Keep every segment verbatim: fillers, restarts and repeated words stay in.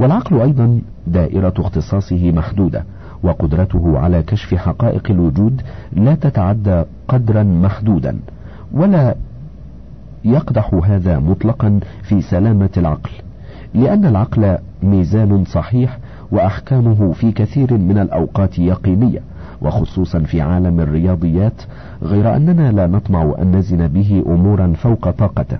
والعقل أيضا دائرة اختصاصه محدودة، وقدرته على كشف حقائق الوجود لا تتعدى قدرا محدودا، ولا يقدح هذا مطلقا في سلامة العقل، لأن العقل ميزان صحيح، وأحكامه في كثير من الأوقات يقينية، وخصوصا في عالم الرياضيات، غير أننا لا نطمع أن نزن به أمورا فوق طاقته.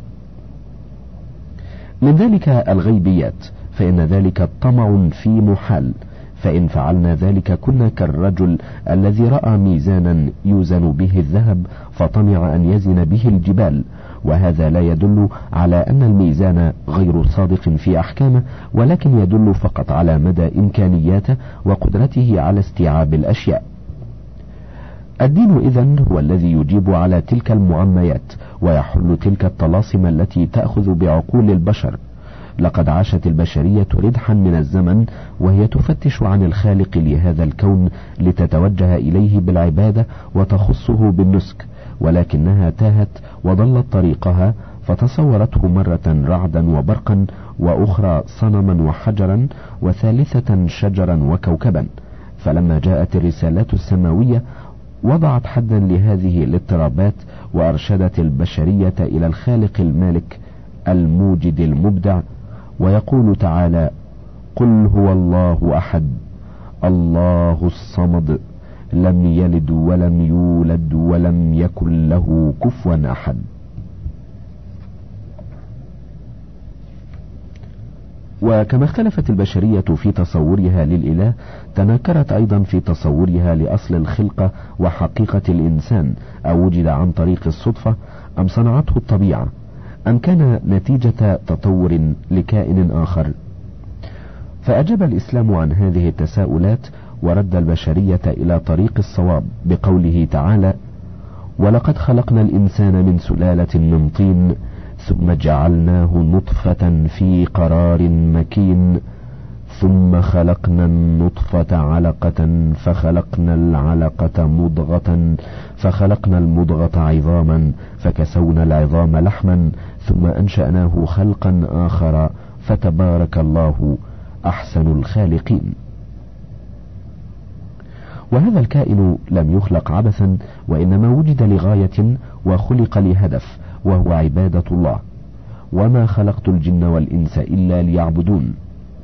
من ذلك الغيبيات، فإن ذلك طمع في محال، فإن فعلنا ذلك كنا كالرجل الذي رأى ميزانا يوزن به الذهب فطمع أن يزن به الجبال، وهذا لا يدل على أن الميزان غير صادق في أحكامه، ولكن يدل فقط على مدى إمكانياته وقدرته على استيعاب الأشياء. الدين إذن هو الذي يجيب على تلك المعميات، ويحل تلك الطلاسم التي تأخذ بعقول البشر. لقد عاشت البشرية ردحا من الزمن وهي تفتش عن الخالق لهذا الكون لتتوجه إليه بالعبادة وتخصه بالنسك، ولكنها تاهت وضلت طريقها، فتصورته مرة رعدا وبرقا، وأخرى صنما وحجرا، وثالثة شجرا وكوكبا. فلما جاءت الرسالات السماوية وضعت حدا لهذه الاضطرابات، وأرشدت البشرية إلى الخالق المالك الموجد المبدع. ويقول تعالى: قل هو الله أحد الله الصمد لم يلد ولم يولد ولم يكن له كفوا أحد. وكما اختلفت البشرية في تصورها للإله، تناكرت أيضا في تصورها لأصل الخلقة وحقيقة الإنسان، أو وجد عن طريق الصدفة أم صنعته الطبيعة أم كان نتيجة تطور لكائن آخر. فأجاب الإسلام عن هذه التساؤلات، ورد البشرية إلى طريق الصواب بقوله تعالى: ولقد خلقنا الإنسان من سلالة من طين ثم جعلناه نطفة في قرار مكين ثم خلقنا النطفة علقة فخلقنا العلقة مضغة فخلقنا المضغة عظاما فكسونا العظام لحما ثم أنشأناه خلقا آخر فتبارك الله أحسن الخالقين. وهذا الكائن لم يخلق عبثا، وإنما وجد لغاية وخلق لهدف، وهو عبادة الله. وما خلقت الجن والإنس إلا ليعبدون.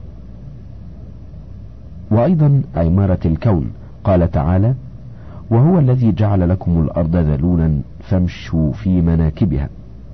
وأيضا عمارة الكون، قال تعالى: وهو الذي جعل لكم الأرض ذلولا فامشوا في مناكبها.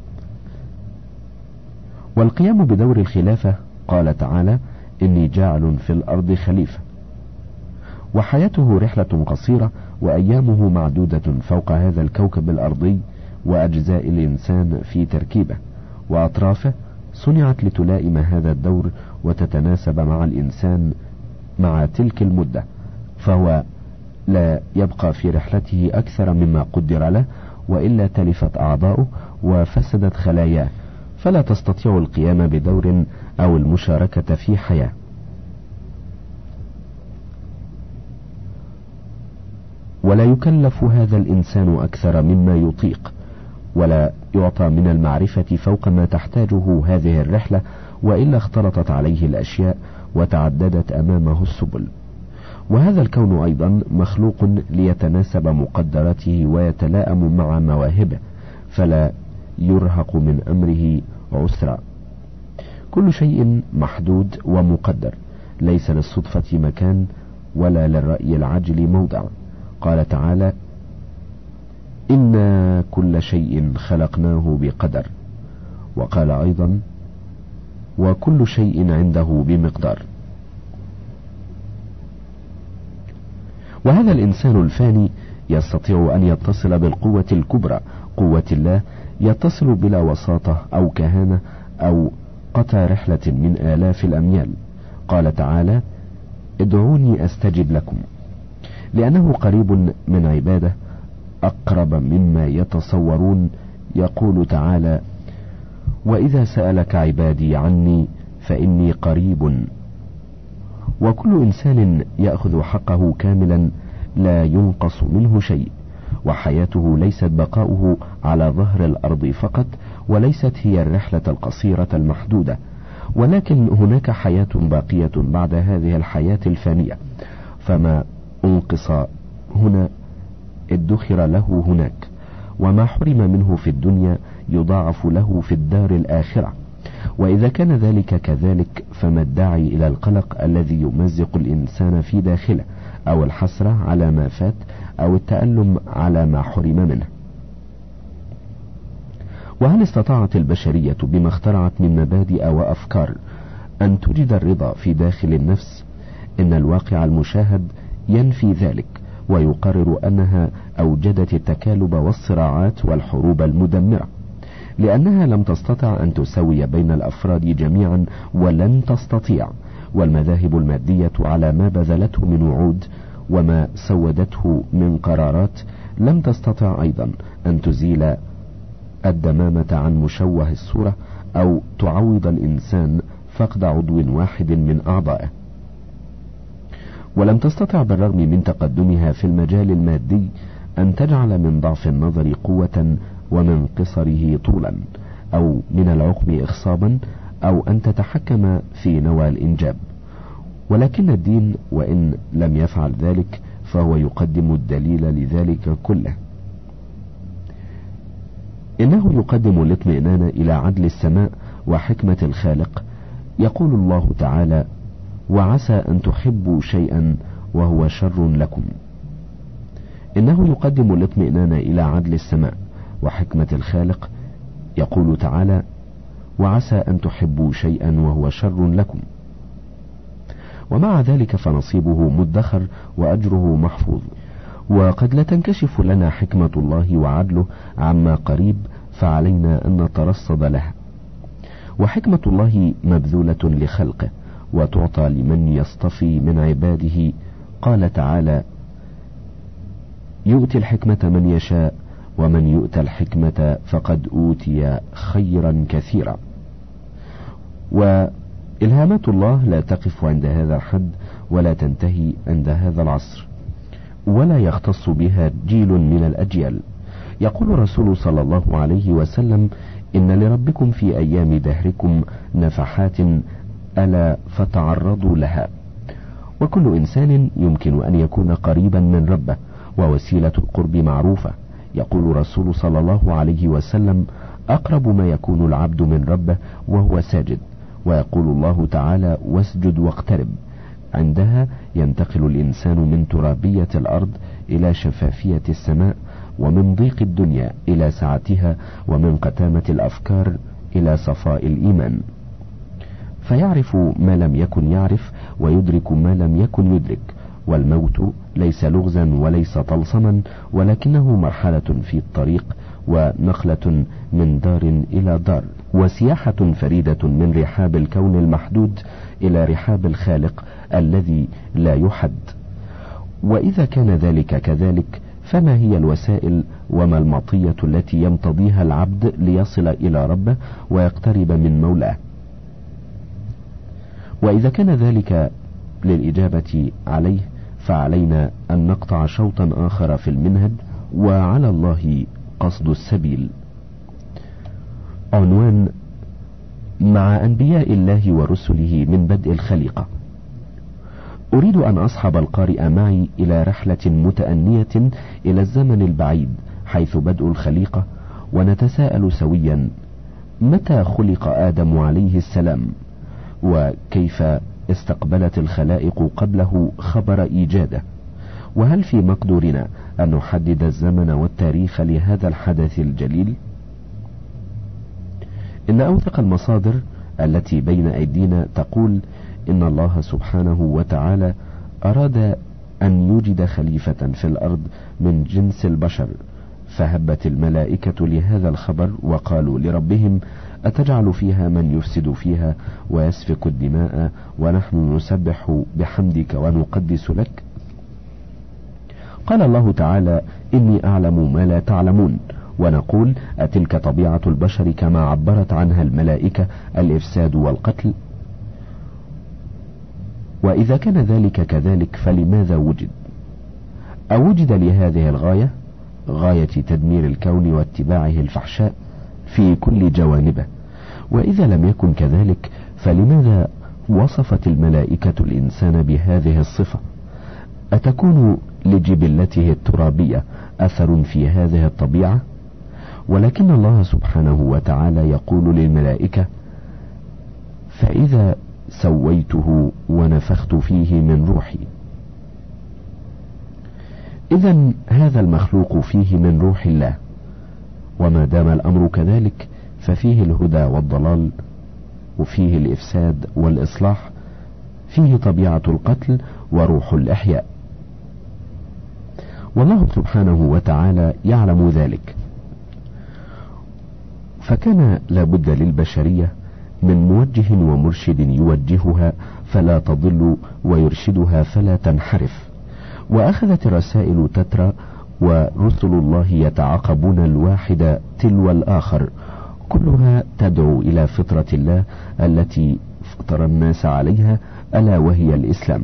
والقيام بدور الخلافة، قال تعالى: إني جاعل في الأرض خليفة. وحياته رحلة قصيرة، وأيامه معدودة فوق هذا الكوكب الأرضي، وأجزاء الإنسان في تركيبه وأطرافه صنعت لتلائم هذا الدور وتتناسب مع الإنسان مع تلك المدة، فهو لا يبقى في رحلته أكثر مما قدر له، وإلا تلفت أعضاؤه وفسدت خلاياه، فلا تستطيع القيام بدور أو المشاركة في حياة. ولا يكلف هذا الإنسان أكثر مما يطيق، ولا يعطى من المعرفة فوق ما تحتاجه هذه الرحلة، وإلا اختلطت عليه الأشياء وتعددت أمامه السبل. وهذا الكون أيضا مخلوق ليتناسب مقدراته ويتلائم مع مواهبه، فلا يرهق من أمره عسرا. كل شيء محدود ومقدر، ليس للصدفة مكان ولا للرأي العاجل موضع. قال تعالى: إنا كل شيء خلقناه بقدر. وقال أيضا: وكل شيء عنده بمقدار. وهذا الإنسان الفاني يستطيع أن يتصل بالقوة الكبرى، قوة الله، يتصل بلا وساطة أو كهانة أو قطع رحلة من آلاف الأميال. قال تعالى: ادعوني أستجب لكم، لأنه قريب من عباده أقرب مما يتصورون. يقول تعالى: وإذا سألك عبادي عني فإني قريب. وكل إنسان يأخذ حقه كاملا لا ينقص منه شيء، وحياته ليست بقاؤه على ظهر الأرض فقط، وليست هي الرحلة القصيرة المحدودة، ولكن هناك حياة باقية بعد هذه الحياة الفانية، فما أنقص هنا ادخر له هناك، وما حرم منه في الدنيا يضاعف له في الدار الآخرة. وإذا كان ذلك كذلك، فما الداعي إلى القلق الذي يمزق الإنسان في داخله، أو الحسرة على ما فات، أو التألم على ما حرم منه؟ وهل استطاعت البشرية بما اخترعت من مبادئ وأفكار أن تجد الرضا في داخل النفس؟ إن الواقع المشاهد ينفي ذلك، ويقرر أنها أوجدت التكالب والصراعات والحروب المدمرة، لأنها لم تستطع أن تسوي بين الأفراد جميعا، ولن تستطيع. والمذاهب المادية على ما بذلته من وعود وما سودته من قرارات لم تستطع أيضا أن تزيل الدمامة عن مشوه الصورة، أو تعوض الإنسان فقد عضو واحد من أعضائه. ولم تستطع بالرغم من تقدمها في المجال المادي أن تجعل من ضعف النظر قوة، ومن قصره طولا، أو من العقم إخصابا، أو أن تتحكم في نوى الإنجاب. ولكن الدين وإن لم يفعل ذلك فهو يقدم الدليل لذلك كله. إنه يقدم الاطمئنان إلى عدل السماء وحكمة الخالق. يقول الله تعالى: وعسى أن تحبوا شيئا وهو شر لكم. إنه يقدم الاطمئنان إلى عدل السماء وحكمة الخالق. يقول تعالى: وعسى أن تحبوا شيئا وهو شر لكم. ومع ذلك فنصيبه مدخر وأجره محفوظ. وقد لا تنكشف لنا حكمة الله وعدله عما قريب، فعلينا أن نترصد لها. وحكمة الله مبذولة لخلقه، وتعطى لمن يصطفي من عباده. قال تعالى: يؤتي الحكمة من يشاء، ومن يؤتى الحكمة فقد أوتي خيرا كثيرا. وإلهامات الله لا تقف عند هذا الحد، ولا تنتهي عند هذا العصر، ولا يختص بها جيل من الأجيال. يقول الرسول صلى الله عليه وسلم: إن لربكم في أيام دهركم نفحات ألا فتعرضوا لها. وكل إنسان يمكن أن يكون قريبا من ربه، ووسيلة القرب معروفة. يقول الرسول صلى الله عليه وسلم: أقرب ما يكون العبد من ربه وهو ساجد. ويقول الله تعالى: واسجد واقترب. عندها ينتقل الإنسان من ترابية الأرض إلى شفافية السماء، ومن ضيق الدنيا إلى سعتها، ومن قتامة الأفكار إلى صفاء الإيمان، فيعرف ما لم يكن يعرف، ويدرك ما لم يكن يدرك. والموت ليس لغزا وليس طلسما، ولكنه مرحلة في الطريق، ونقلة من دار إلى دار، وسياحة فريدة من رحاب الكون المحدود إلى رحاب الخالق الذي لا يحد. وإذا كان ذلك كذلك، فما هي الوسائل وما المطية التي يمتضيها العبد ليصل إلى ربه ويقترب من مولاه؟ وإذا كان ذلك للإجابة عليه، فعلينا أن نقطع شوطا آخر في المنهج، وعلى الله قصد السبيل. عنوان: مع أنبياء الله ورسله من بدء الخليقة. أريد أن أصحب القارئ معي إلى رحلة متأنية إلى الزمن البعيد حيث بدء الخليقة، ونتساءل سويا: متى خلق آدم عليه السلام؟ وكيف استقبلت الخلائق قبله خبر إيجاده؟ وهل في مقدورنا أن نحدد الزمن والتاريخ لهذا الحدث الجليل؟ إن أوثق المصادر التي بين أيدينا تقول إن الله سبحانه وتعالى أراد أن يوجد خليفة في الأرض من جنس البشر، فهبت الملائكة لهذا الخبر وقالوا لربهم: أتجعل فيها من يفسد فيها ويسفك الدماء ونحن نسبح بحمدك ونقدس لك؟ قال الله تعالى: إني أعلم ما لا تعلمون. ونقول: أتلك طبيعة البشر كما عبرت عنها الملائكة، الإفساد والقتل؟ وإذا كان ذلك كذلك، فلماذا وجد؟ أوجد لهذه الغاية، غاية تدمير الكون واتباعه الفحشاء في كل جوانبه؟ وإذا لم يكن كذلك، فلماذا وصفت الملائكة الإنسان بهذه الصفة؟ أتكون لجبلته الترابية أثر في هذه الطبيعة؟ ولكن الله سبحانه وتعالى يقول للملائكة: فإذا سويته ونفخت فيه من روحي. إذن هذا المخلوق فيه من روح الله، وما دام الأمر كذلك ففيه الهدى والضلال، وفيه الإفساد والإصلاح، فيه طبيعة القتل وروح الإحياء، والله سبحانه وتعالى يعلم ذلك. فكان لابد للبشرية من موجه ومرشد يوجهها فلا تضل ويرشدها فلا تنحرف. وأخذت الرسائل تترى، ورسل الله يتعاقبون الواحد تلو الآخر، كلها تدعو إلى فطرة الله التي فطر الناس عليها، ألا وهي الإسلام.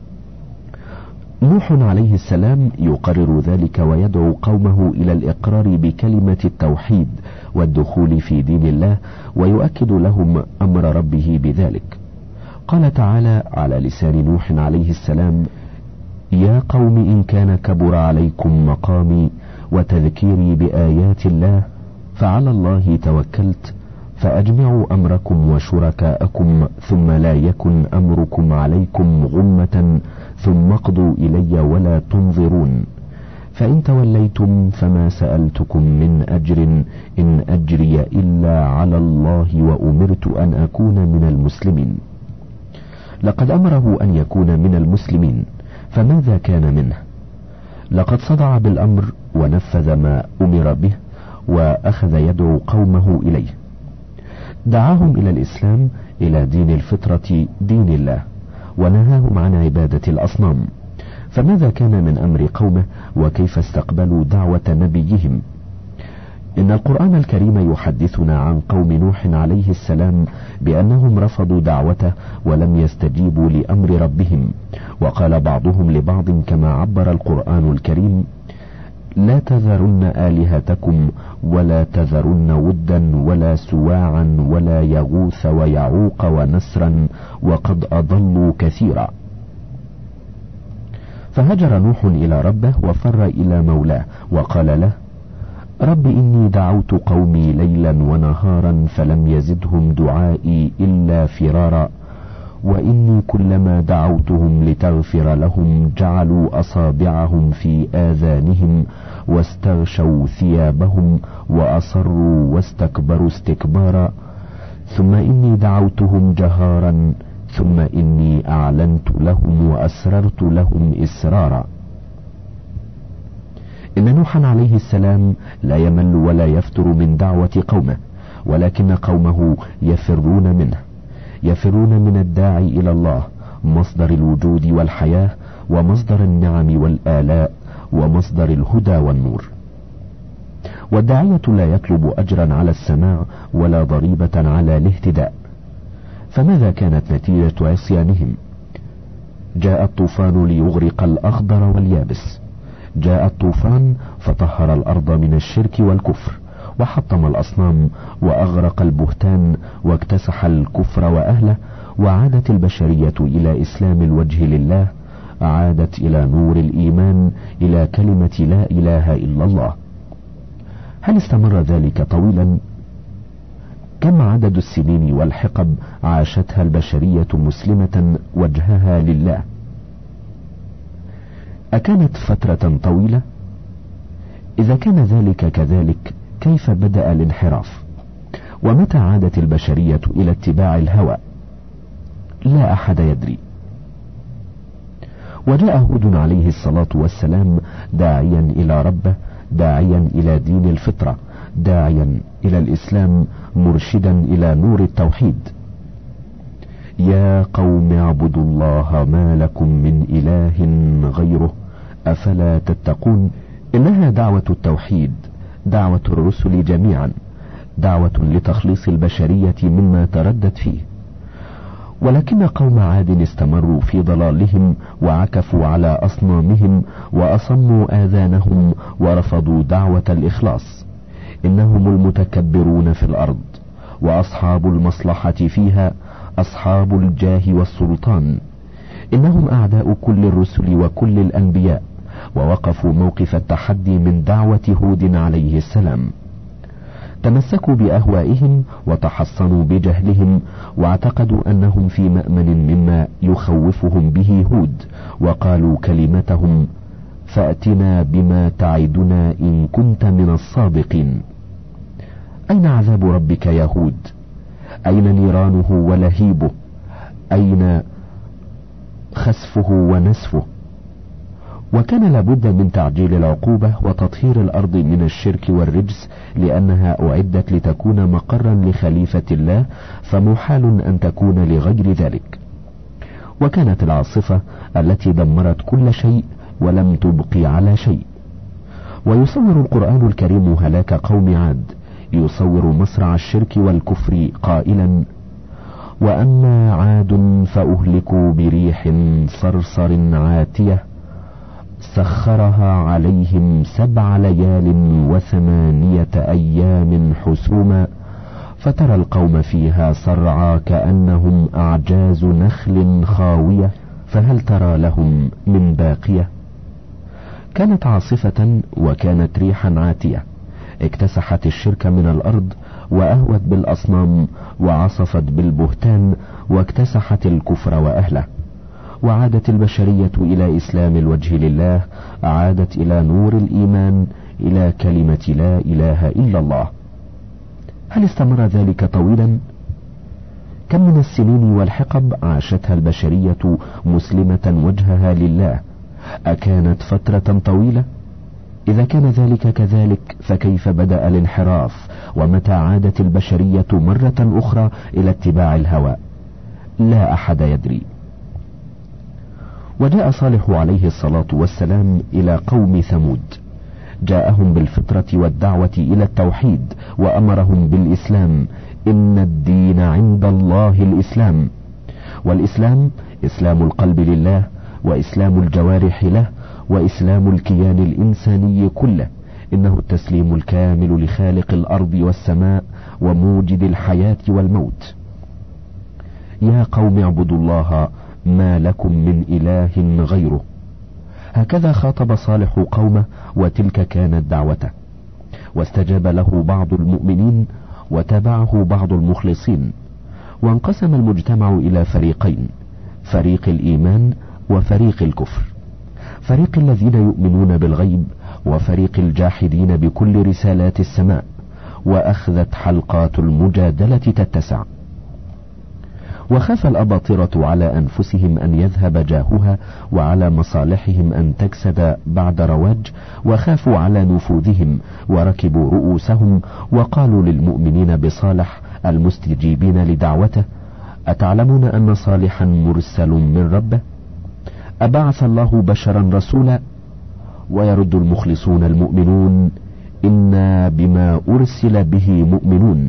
نوح عليه السلام يقرر ذلك ويدعو قومه إلى الإقرار بكلمة التوحيد والدخول في دين الله، ويؤكد لهم أمر ربه بذلك. قال تعالى على لسان نوح عليه السلام: يا قوم إن كان كبر عليكم مقامي وتذكيري بآيات الله فعلى الله توكلت فأجمعوا أمركم وشركاءكم ثم لا يكن أمركم عليكم غمة ثم اقضوا إلي ولا تنظرون فإن توليتم فما سألتكم من أجر إن أجري إلا على الله وأمرت أن أكون من المسلمين. لقد أمره أن يكون من المسلمين، فماذا كان منه؟ لقد صدع بالأمر ونفذ ما أمر به، وأخذ يدعو قومه إليه. دعاهم إلى الإسلام، إلى دين الفطرة دين الله، ونهاهم عن عبادة الأصنام. فماذا كان من أمر قومه، وكيف استقبلوا دعوة نبيهم؟ إن القرآن الكريم يحدثنا عن قوم نوح عليه السلام بأنهم رفضوا دعوته ولم يستجيبوا لأمر ربهم. وقال بعضهم لبعض كما عبر القرآن الكريم: لا تذرن آلهتكم ولا تذرن ودا ولا سواعا ولا يغوث ويعوق ونسرا وقد أضلوا كثيرا. فهجر نوح إلى ربه وفر إلى مولاه وقال له: رب إني دعوت قومي ليلا ونهارا فلم يزدهم دعائي إلا فرارا وإني كلما دعوتهم لتغفر لهم جعلوا أصابعهم في آذانهم واستغشوا ثيابهم وأصروا واستكبروا استكبارا ثم إني دعوتهم جهارا ثم إني أعلنت لهم وأسررت لهم إسرارا. إن نوحا عليه السلام لا يمل ولا يفتر من دعوة قومه، ولكن قومه يفرون منه، يفرون من الداعي إلى الله، مصدر الوجود والحياة ومصدر النعم والآلاء ومصدر الهدى والنور. والداعية لا يطلب أجرا على السماع ولا ضريبة على الاهتداء. فماذا كانت نتيجة عصيانهم؟ جاء الطوفان ليغرق الأخضر واليابس. جاء الطوفان فطهر الأرض من الشرك والكفر، وحطم الأصنام وأغرق البهتان واكتسح الكفر وأهله، وعادت البشرية إلى إسلام الوجه لله، عادت إلى نور الإيمان، إلى كلمة لا إله إلا الله. هل استمر ذلك طويلا؟ كم عدد السنين والحقب عاشتها البشرية مسلمة وجهها لله؟ أكانت فترة طويلة؟ إذا كان ذلك كذلك كيف بدأ الانحراف؟ ومتى عادت البشرية إلى اتباع الهوى؟ لا أحد يدري. وجاء هود عليه الصلاة والسلام داعيا إلى ربه، داعيا إلى دين الفطرة، داعيا إلى الإسلام، مرشدا إلى نور التوحيد. يا قوم اعبدوا الله ما لكم من إله غيره أفلا تتقون. إنها دعوة التوحيد، دعوة الرسل جميعا، دعوة لتخليص البشرية مما تردت فيه. ولكن قوم عاد استمروا في ضلالهم وعكفوا على أصنامهم وأصموا آذانهم ورفضوا دعوة الإخلاص. إنهم المتكبرون في الأرض وأصحاب المصلحة فيها، أصحاب الجاه والسلطان، إنهم أعداء كل الرسل وكل الأنبياء، ووقفوا موقف التحدي من دعوة هود عليه السلام. تمسكوا بأهوائهم وتحصنوا بجهلهم، واعتقدوا أنهم في مأمن مما يخوفهم به هود، وقالوا كلمتهم: فأتنا بما تعدنا إن كنت من الصادقين. أين عذاب ربك يا هود؟ أين نيرانه ولهيبه؟ أين خسفه ونسفه؟ وكان لابد من تعجيل العقوبة وتطهير الأرض من الشرك والرجس، لأنها أعدت لتكون مقرا لخليفة الله، فمحال أن تكون لغير ذلك. وكانت العاصفة التي دمرت كل شيء ولم تبقي على شيء. ويصور القرآن الكريم هلاك قوم عاد، يصور مصرع الشرك والكفر قائلا: وأما عاد فأهلكوا بريح صرصر عاتية سخرها عليهم سبع ليال وثمانية أيام حسوما فترى القوم فيها صرعى كأنهم أعجاز نخل خاوية فهل ترى لهم من باقية. كانت عاصفة وكانت ريحا عاتية، اكتسحت الشرك من الأرض وأهوت بالأصنام وعصفت بالبهتان واكتسحت الكفر وأهله، وعادت البشرية إلى إسلام الوجه لله، عادت إلى نور الإيمان، إلى كلمة لا إله إلا الله. هل استمر ذلك طويلا؟ كم من السنين والحقب عاشتها البشرية مسلمة وجهها لله؟ أكانت فترة طويلة؟ إذا كان ذلك كذلك فكيف بدأ الانحراف؟ ومتى عادت البشرية مرة أخرى إلى اتباع الهوى؟ لا أحد يدري. وجاء صالح عليه الصلاة والسلام إلى قوم ثمود، جاءهم بالفطرة والدعوة إلى التوحيد، وأمرهم بالإسلام: إن الدين عند الله الإسلام. والإسلام إسلام القلب لله، وإسلام الجوارح له، وإسلام الكيان الإنساني كله. إنه التسليم الكامل لخالق الأرض والسماء وموجد الحياة والموت. يا قوم اعبدوا الله ما لكم من إله غيره. هكذا خاطب صالح قومه، وتلك كانت دعوته. واستجاب له بعض المؤمنين وتبعه بعض المخلصين، وانقسم المجتمع إلى فريقين: فريق الإيمان وفريق الكفر، فريق الذين يؤمنون بالغيب وفريق الجاحدين بكل رسالات السماء. وأخذت حلقات المجادلة تتسع، وخاف الأباطرة على أنفسهم أن يذهب جاهها، وعلى مصالحهم أن تكسد بعد رواج، وخافوا على نفوذهم وركبوا رؤوسهم، وقالوا للمؤمنين بصالح المستجيبين لدعوته: أتعلمون أن صالحا مرسل من ربه؟ أبعث الله بشرا رسولا؟ ويرد المخلصون المؤمنون: إنا بما أرسل به مؤمنون.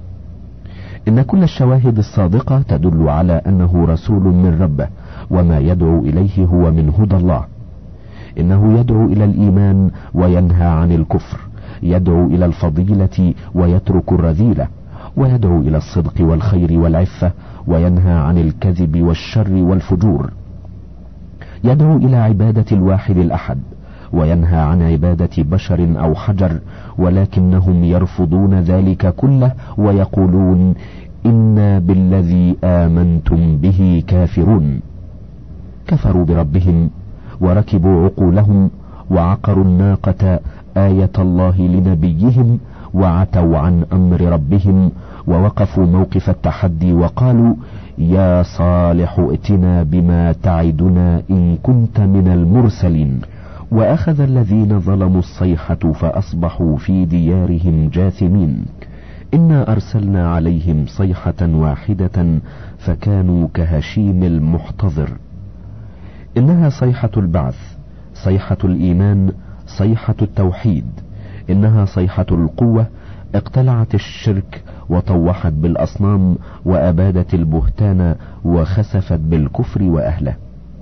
إن كل الشواهد الصادقة تدل على أنه رسول من ربه، وما يدعو إليه هو من هدى الله. إنه يدعو إلى الإيمان وينهى عن الكفر، يدعو إلى الفضيلة ويترك الرذيلة، ويدعو إلى الصدق والخير والعفة، وينهى عن الكذب والشر والفجور. يدعو إلى عبادة الواحد الأحد، وينهى عن عبادة بشر أو حجر، ولكنهم يرفضون ذلك كله ويقولون: إنا بالذي آمنتم به كافرون. كفروا بربهم وركبوا عقولهم وعقروا الناقة آية الله لنبيهم، وعتوا عن أمر ربهم، ووقفوا موقف التحدي وقالوا: يا صالح ائتنا بما تعدنا إن كنت من المرسلين. وأخذ الذين ظلموا الصيحة فأصبحوا في ديارهم جاثمين. إنا أرسلنا عليهم صيحة واحدة فكانوا كهشيم المحتضر. إنها صيحة البعث، صيحة الإيمان، صيحة التوحيد. إنها صيحة القوة، اقتلعت الشرك وطوحت بالأصنام وأبادت البهتان وخسفت بالكفر وأهله،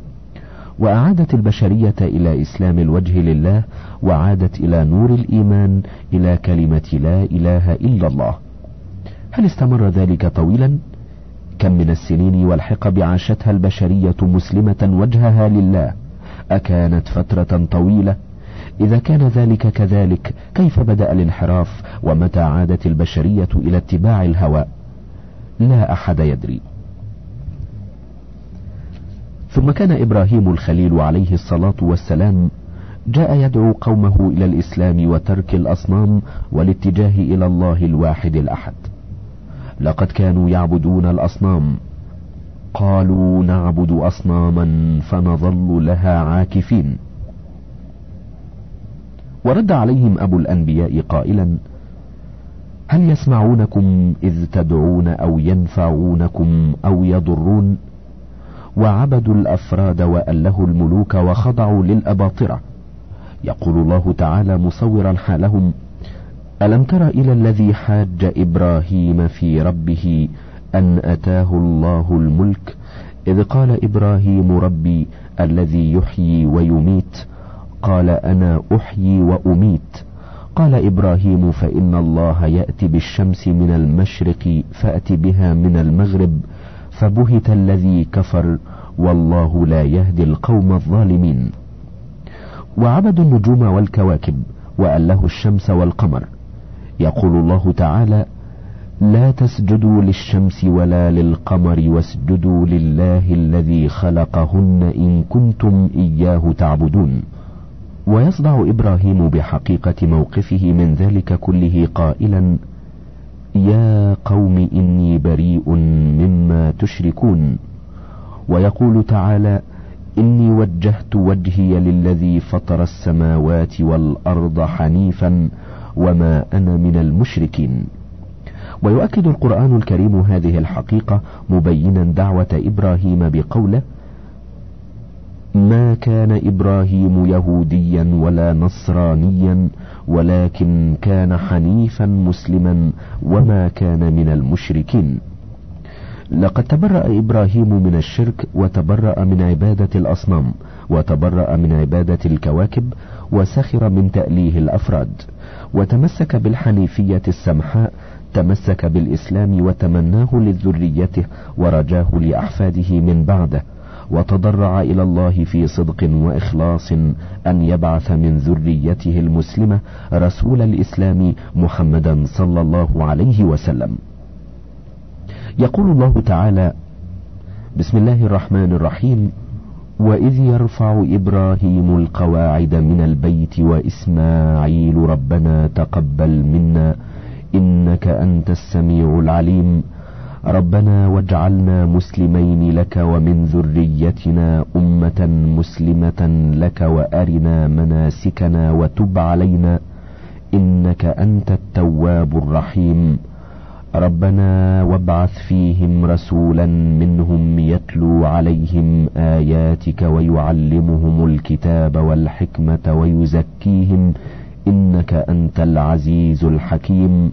وأعادت البشرية إلى إسلام الوجه لله، وعادت إلى نور الإيمان، إلى كلمة لا إله إلا الله. هل استمر ذلك طويلا؟ كم من السنين والحقب عاشتها البشرية مسلمة وجهها لله، أكانت فترة طويلة؟ إذا كان ذلك كذلك، كيف بدأ الانحراف؟ ومتى عادت البشرية إلى اتباع الهوى؟ لا أحد يدري. ثم كان إبراهيم الخليل عليه الصلاة والسلام جاء يدعو قومه إلى الإسلام وترك الأصنام والاتجاه إلى الله الواحد الأحد. لقد كانوا يعبدون الأصنام، قالوا نعبد أصناما فنظل لها عاكفين. ورد عليهم أبو الأنبياء قائلا: هل يسمعونكم إذ تدعون أو ينفعونكم أو يضرون؟ وعبدوا الأفراد وألهوا الملوك وخضعوا للأباطرة. يقول الله تعالى مصورا حالهم: ألم تر إلى الذي حاج إبراهيم في ربه أن أتاه الله الملك إذ قال إبراهيم ربي الذي يحيي ويميت قال أنا أحيي وأميت. قال إبراهيم فإن الله يأتي بالشمس من المشرق فأت بها من المغرب فبهت الذي كفر والله لا يهدي القوم الظالمين. وعبدوا النجوم والكواكب وألهوا الشمس والقمر. يقول الله تعالى: لا تسجدوا للشمس ولا للقمر واسجدوا لله الذي خلقهن إن كنتم إياه تعبدون. ويصدع إبراهيم بحقيقة موقفه من ذلك كله قائلا: يا قوم إني بريء مما تشركون. ويقول تعالى: إني وجهت وجهي للذي فطر السماوات والأرض حنيفا وما أنا من المشركين. ويؤكد القرآن الكريم هذه الحقيقة مبينا دعوة إبراهيم بقوله: ما كان إبراهيم يهوديا ولا نصرانيا ولكن كان حنيفا مسلما وما كان من المشركين. لقد تبرأ إبراهيم من الشرك وتبرأ من عبادة الأصنام وتبرأ من عبادة الكواكب وسخر من تأليه الأفراد وتمسك بالحنيفية السمحاء. تمسك بالإسلام وتمناه لذريته ورجاه لأحفاده من بعده، وتضرع إلى الله في صدق وإخلاص أن يبعث من ذريته المسلمة رسول الإسلام محمدا صلى الله عليه وسلم. يقول الله تعالى: بسم الله الرحمن الرحيم: وإذ يرفع إبراهيم القواعد من البيت وإسماعيل ربنا تقبل منا إنك أنت السميع العليم ربنا واجعلنا مسلمين لك ومن ذريتنا أمة مسلمة لك وأرنا مناسكنا وتب علينا إنك أنت التواب الرحيم ربنا وابعث فيهم رسولا منهم يتلو عليهم آياتك ويعلمهم الكتاب والحكمة ويزكيهم إنك أنت العزيز الحكيم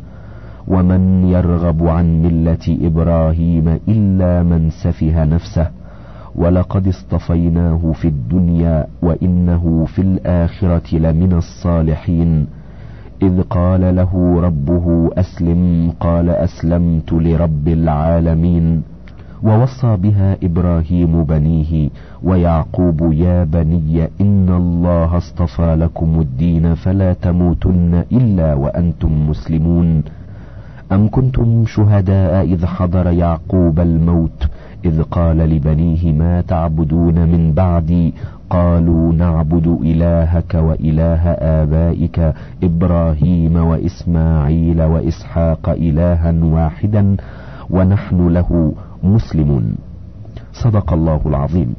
ومن يرغب عن ملة إبراهيم إلا من سفه نفسه ولقد اصطفيناه في الدنيا وإنه في الآخرة لمن الصالحين إذ قال له ربه أسلم قال أسلمت لرب العالمين ووصى بها إبراهيم بنيه ويعقوب يا بني إن الله اصطفى لكم الدين فلا تموتن إلا وأنتم مسلمون أم كنتم شهداء إذ حضر يعقوب الموت إذ قال لبنيه ما تعبدون من بعدي قالوا نعبد إلهك وإله آبائك إبراهيم وإسماعيل وإسحاق إلها واحدا ونحن له مسلمون. صدق الله العظيم.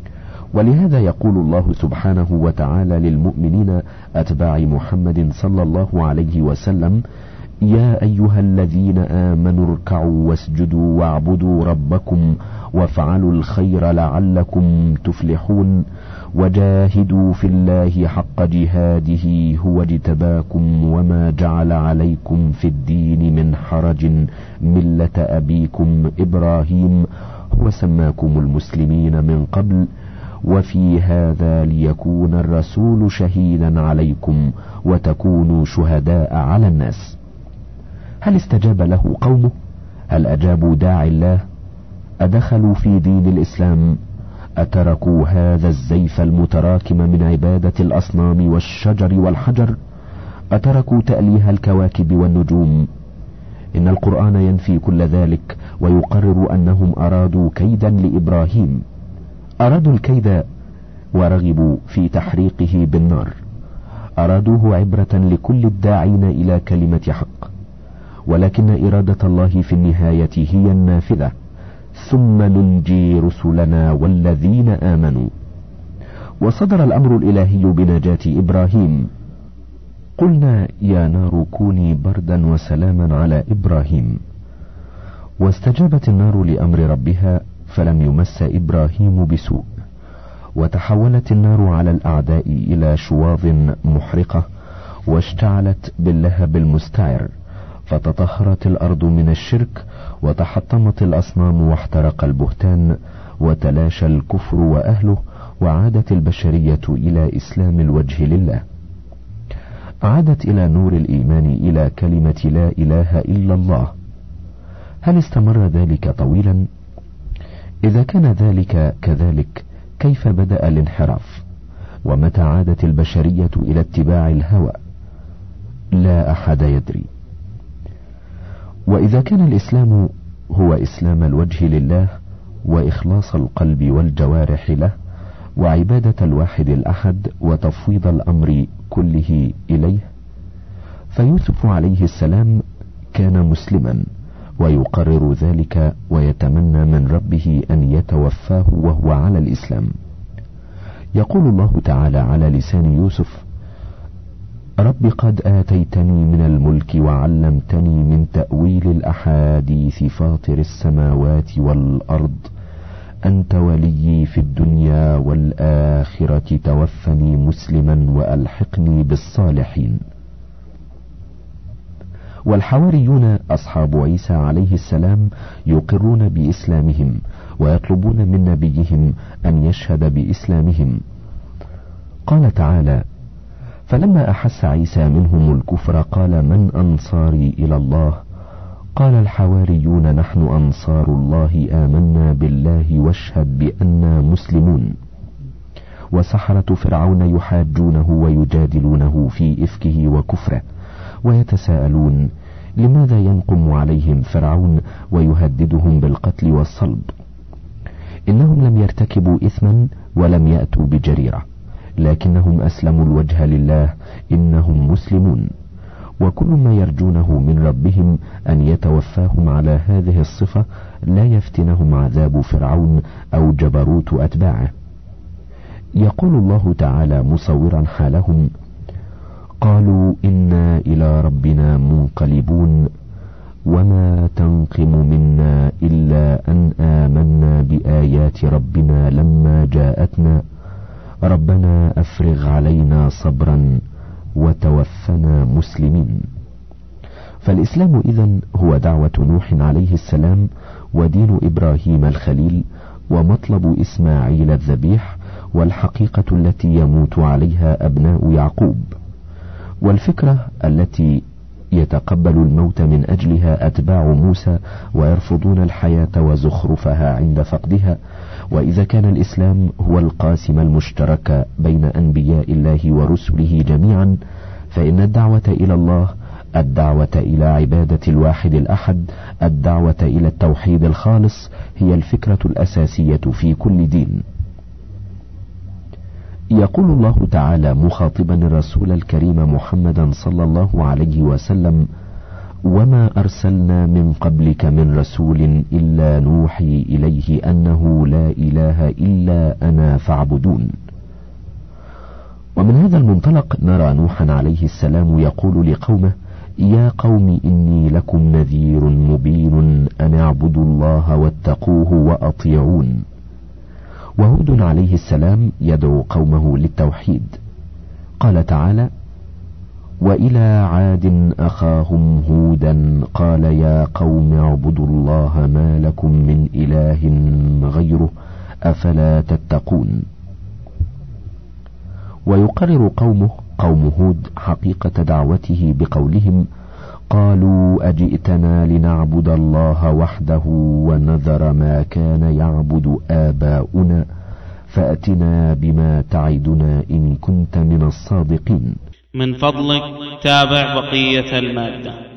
ولهذا يقول الله سبحانه وتعالى للمؤمنين أتباع محمد صلى الله عليه وسلم يا أيها الذين آمنوا اركعوا واسجدوا واعبدوا ربكم وافعلوا الخير لعلكم تفلحون وجاهدوا في الله حق جهاده هو اجتباكم وما جعل عليكم في الدين من حرج ملة أبيكم إبراهيم هو سماكم المسلمين من قبل وفي هذا ليكون الرسول شهيدا عليكم وتكونوا شهداء على الناس. هل استجاب له قومه؟ هل أجابوا داعي الله؟ أدخلوا في دين الإسلام؟ أتركوا هذا الزيف المتراكم من عبادة الأصنام والشجر والحجر؟ أتركوا تأليه الكواكب والنجوم؟ إن القرآن ينفي كل ذلك ويقرر أنهم أرادوا كيدا لإبراهيم، أرادوا الكيد ورغبوا في تحريقه بالنار، أرادوه عبرة لكل الداعين إلى كلمة حق، ولكن إرادة الله في النهاية هي النافذة. ثم ننجي رسلنا والذين آمنوا. وصدر الأمر الإلهي بنجاة إبراهيم. قلنا يا نار كوني بردا وسلاما على إبراهيم، واستجابت النار لأمر ربها فلم يمس إبراهيم بسوء، وتحولت النار على الأعداء إلى شواظ محرقة، واشتعلت باللهب المستعر، فتطهرت الأرض من الشرك، وتحطمت الأصنام، واحترق البهتان، وتلاشى الكفر وأهله، وعادت البشرية إلى إسلام الوجه لله، عادت إلى نور الإيمان، إلى كلمة لا إله إلا الله. هل استمر ذلك طويلا؟ إذا كان ذلك كذلك، كيف بدأ الانحراف؟ ومتى عادت البشرية إلى اتباع الهوى؟ لا أحد يدري. وإذا كان الإسلام هو إسلام الوجه لله، وإخلاص القلب والجوارح له، وعبادة الواحد الأحد، وتفويض الأمر كله إليه، فيوسف عليه السلام كان مسلما، ويقرر ذلك ويتمنى من ربه أن يتوفاه وهو على الإسلام. يقول الله تعالى على لسان يوسف: رب قد آتيتني من الملك وعلمتني من تأويل الأحاديث فاطر السماوات والأرض أنت وليي في الدنيا والآخرة توفني مسلما وألحقني بالصالحين. والحواريون أصحاب عيسى عليه السلام يقرون بإسلامهم، ويطلبون من نبيهم أن يشهد بإسلامهم. قال تعالى: فلما أحس عيسى منهم الكفر قال من أنصاري إلى الله؟ قال الحواريون نحن أنصار الله آمنا بالله واشهد بأننا مسلمون. وسحرة فرعون يحاجونه ويجادلونه في إفكه وكفره، ويتساءلون لماذا ينقم عليهم فرعون ويهددهم بالقتل والصلب؟ إنهم لم يرتكبوا إثما ولم يأتوا بجريرة، لكنهم أسلموا الوجه لله، إنهم مسلمون. وكل ما يرجونه من ربهم أن يتوفاهم على هذه الصفة، لا يفتنهم عذاب فرعون أو جبروت أتباعه. يقول الله تعالى مصورا حالهم: قالوا إنا إلى ربنا منقلبون وما تنقم منا إلا أن آمنا بآيات ربنا لما جاءتنا ربنا أفرغ علينا صبرا وتوفنا مسلمين. فالإسلام إذن هو دعوة نوح عليه السلام، ودين إبراهيم الخليل، ومطلب إسماعيل الذبيح، والحقيقة التي يموت عليها أبناء يعقوب، والفكرة التي يتقبل الموت من أجلها أتباع موسى، ويرفضون الحياة وزخرفها عند فقدها. وإذا كان الإسلام هو القاسم المشترك بين أنبياء الله ورسله جميعا، فإن الدعوة إلى الله، الدعوة إلى عبادة الواحد الأحد، الدعوة إلى التوحيد الخالص هي الفكرة الأساسية في كل دين. يقول الله تعالى مخاطبا الرسول الكريم محمدا صلى الله عليه وسلم: وما أرسلنا من قبلك من رسول إلا نوحي إليه أنه لا إله إلا أنا فاعبدون. ومن هذا المنطلق نرى نوحا عليه السلام يقول لقومه: يا قوم إني لكم نذير مبين أن اعبدوا الله واتقوه وأطيعون. وهود عليه السلام يدعو قومه للتوحيد. قال تعالى: وإلى عاد أخاهم هودا قال يا قوم اعبدوا الله ما لكم من إله غيره أفلا تتقون. ويقرر قومه قوم هود حقيقة دعوته بقولهم: قالوا أجئتنا لنعبد الله وحده ونذر ما كان يعبد آباؤنا فأتنا بما تعدنا إن كنت من الصادقين. من فضلك تابع بقية المادة.